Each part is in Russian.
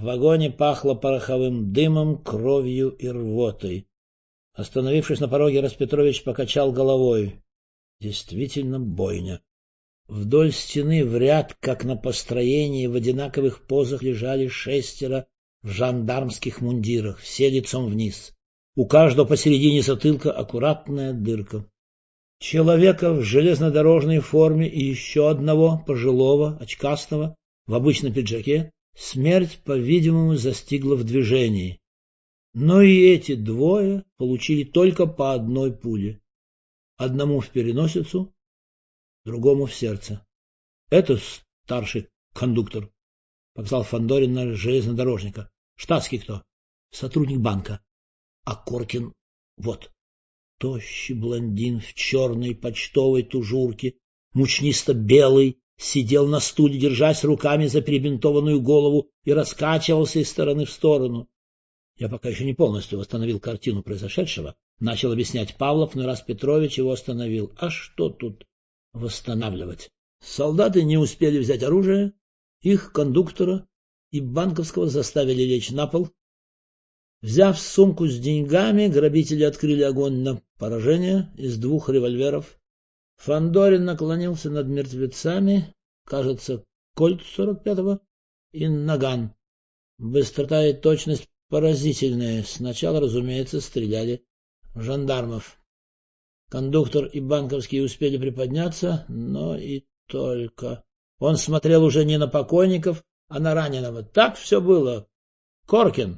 вагоне пахло пороховым дымом, кровью и рвотой. Остановившись на пороге, Распетрович покачал головой. Действительно бойня. Вдоль стены в ряд, как на построении, в одинаковых позах лежали 6 в жандармских мундирах, все лицом вниз. У каждого посередине затылка аккуратная дырка. Человека в железнодорожной форме и еще одного, пожилого, очкастого, в обычном пиджаке, смерть, по-видимому, застигла в движении. Но и эти двое получили только по одной пуле. Одному в переносицу, другому в сердце. — Это старший кондуктор, — показал Фандорин на железнодорожника. — Штатский кто? — Сотрудник банка. А Коркин вот. Тощий блондин в черной почтовой тужурке, мучнисто-белый, сидел на стуле, держась руками за перебинтованную голову, и раскачивался из стороны в сторону. Я пока еще не полностью восстановил картину произошедшего, начал объяснять Павлов, но Распетрович его остановил. А что тут восстанавливать? Солдаты не успели взять оружие, их кондуктора и банковского заставили лечь на пол. Взяв сумку с деньгами, грабители открыли огонь на поражение из 2 револьверов. Фандорин наклонился над мертвецами, кажется, кольт 45-го и наган. Быстрота и точность поразительные. Сначала, разумеется, стреляли в жандармов. Кондуктор и банковский успели приподняться, но и только. Он смотрел уже не на покойников, а на раненого. Так все было. Коркин.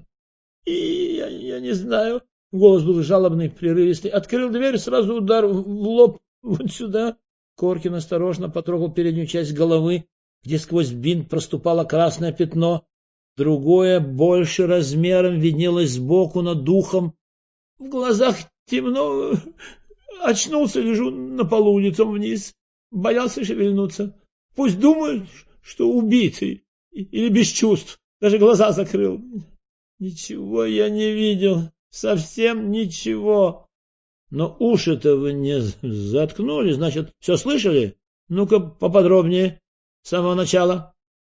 И я не знаю. Голос был жалобный, прерывистый. Открыл дверь, сразу удар в лоб вот сюда. Коркин осторожно потрогал переднюю часть головы, где сквозь бинт проступало красное пятно. Другое, больше размером, виднелось сбоку над ухом. В глазах темно. Очнулся, лежу на полу лицом вниз. Боялся шевельнуться. Пусть думают, что убитый или без чувств. Даже глаза закрыл. Ничего я не видел. Совсем ничего. Но уши-то вы не заткнули, значит, все слышали? Ну-ка поподробнее. С самого начала.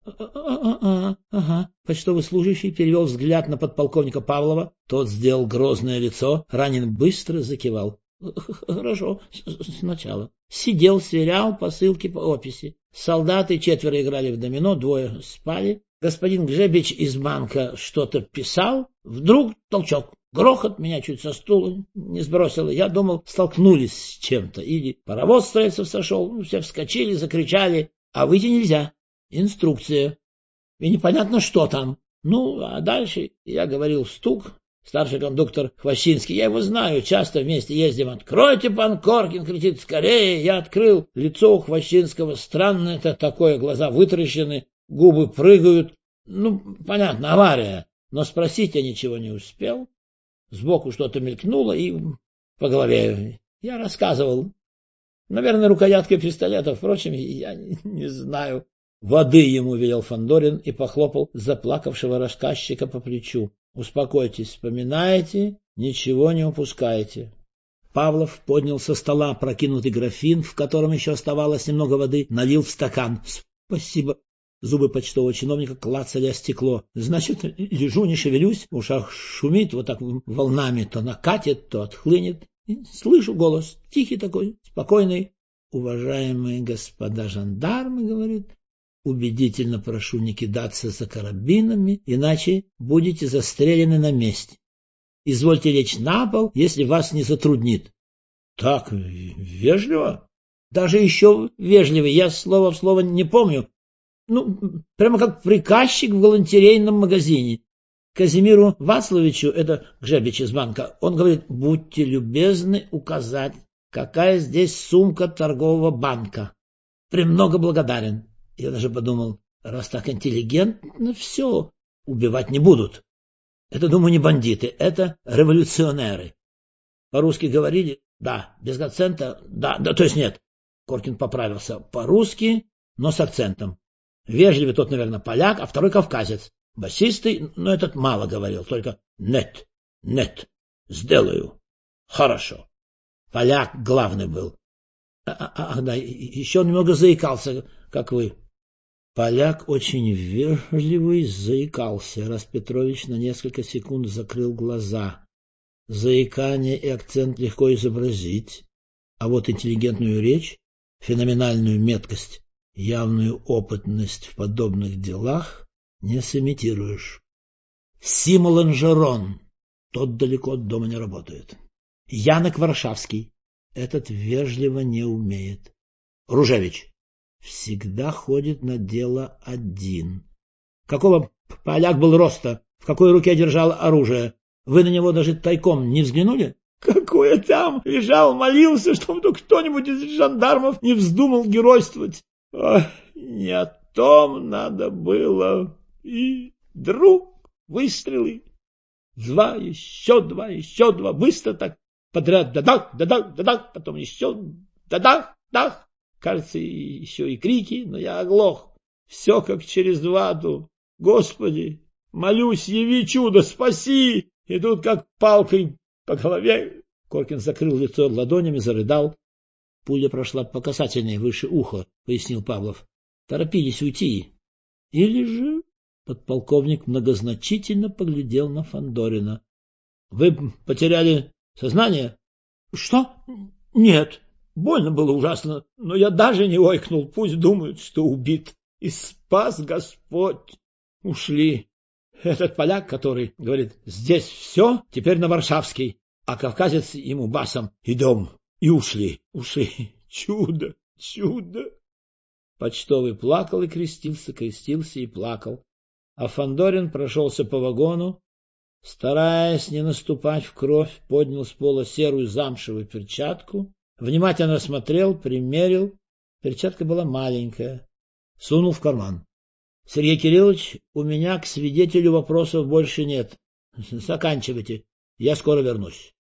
Ага. Почтовый служащий перевел взгляд на подполковника Павлова. Тот сделал грозное лицо. Ранин быстро закивал. Хорошо, сначала. Сидел, сверял посылки по описи. Солдаты 4 играли в домино, 2 спали. Господин Гжебич из банка что-то писал. Вдруг толчок. Грохот, меня чуть со стула не сбросило. Я думал, столкнулись с чем-то. Или паровоз с рельсов сошел. Все вскочили, закричали. А выйти нельзя. Инструкция. И непонятно, что там. Ну, а дальше, я говорил, стук. Старший кондуктор Хвощинский. Я его знаю, часто вместе ездим. «Откройте, пан Коркин!» — кричит. «Скорее!» Я открыл. Лицо у Хвощинского странное, это такое, глаза вытаращены, губы прыгают. Ну, понятно, авария. Но спросить я ничего не успел. Сбоку что-то мелькнуло и по голове. Я рассказывал. Наверное, рукояткой пистолета. Впрочем, я не знаю. Воды ему велел Фандорин и похлопал заплакавшего рассказчика по плечу. Успокойтесь, вспоминайте, ничего не упускайте. Павлов поднял со стола опрокинутый графин, в котором еще оставалось немного воды, налил в стакан. Спасибо. Зубы почтового чиновника клацали о стекло. Значит, лежу, не шевелюсь, в ушах шумит вот так волнами, то накатит, то отхлынет. И слышу голос, тихий такой, спокойный. Уважаемые господа жандармы, говорит, убедительно прошу не кидаться за карабинами, иначе будете застрелены на месте. Извольте лечь на пол, если вас не затруднит. Так вежливо? Даже еще вежливее, я слово в слово не помню. Ну, прямо как приказчик в галантерейном магазине. Казимиру Вацловичу, это Гжебич из банка, он говорит, будьте любезны указать, какая здесь сумка торгового банка. Премного благодарен. Я даже подумал, раз так интеллигентно, все, убивать не будут. Это, думаю, не бандиты, это революционеры. По-русски говорили? Да. Без акцента? Да, то есть нет. Коркин поправился. По-русски, но с акцентом. Вежливый тот, наверное, поляк, а второй кавказец. Басистый, но этот мало говорил, только нет, сделаю. Хорошо. Поляк главный был. Да, еще он немного заикался, как вы. Поляк, очень вежливый, заикался. Раз Петрович на несколько секунд закрыл глаза. Заикание и акцент легко изобразить, а вот интеллигентную речь, феноменальную меткость, явную опытность в подобных делах не сымитируешь. Сима Ланжерон, тот далеко от дома не работает. Янок Варшавский, этот вежливо не умеет. Ружевич всегда ходит на дело один. Какого поляк был роста? В какой руке держал оружие? Вы на него даже тайком не взглянули? Какое там? Лежал, молился, чтобы кто-нибудь из жандармов не вздумал геройствовать. Ох, не о том надо было. И вдруг выстрелы. Два, еще два. Быстро так подряд. Да-дах, да-дах, да-дах. Потом еще да-дах, дах. Кажется, еще и крики, но я оглох. Все как через вату. Господи, молюсь, яви чудо, спаси! И тут как палкой по голове. Коркин закрыл лицо ладонями, зарыдал. Пуля прошла по касательной выше уха, пояснил Павлов. Торопились уйти. Или же... Подполковник многозначительно поглядел на Фандорина. — Вы потеряли сознание? — Что? — Нет. Больно было ужасно, но я даже не ойкнул. Пусть думают, что убит. И спас Господь. Ушли. Этот поляк, который говорит, здесь все, теперь на Варшавский, а кавказец ему басом идем. И ушли. Чудо, чудо. Почтовый плакал и крестился и плакал. А Фандорин прошелся по вагону, стараясь не наступать в кровь, поднял с пола серую замшевую перчатку, внимательно осмотрел, примерил. Перчатка была маленькая. Сунул в карман. — Сергей Кириллович, у меня к свидетелю вопросов больше нет. Заканчивайте, я скоро вернусь.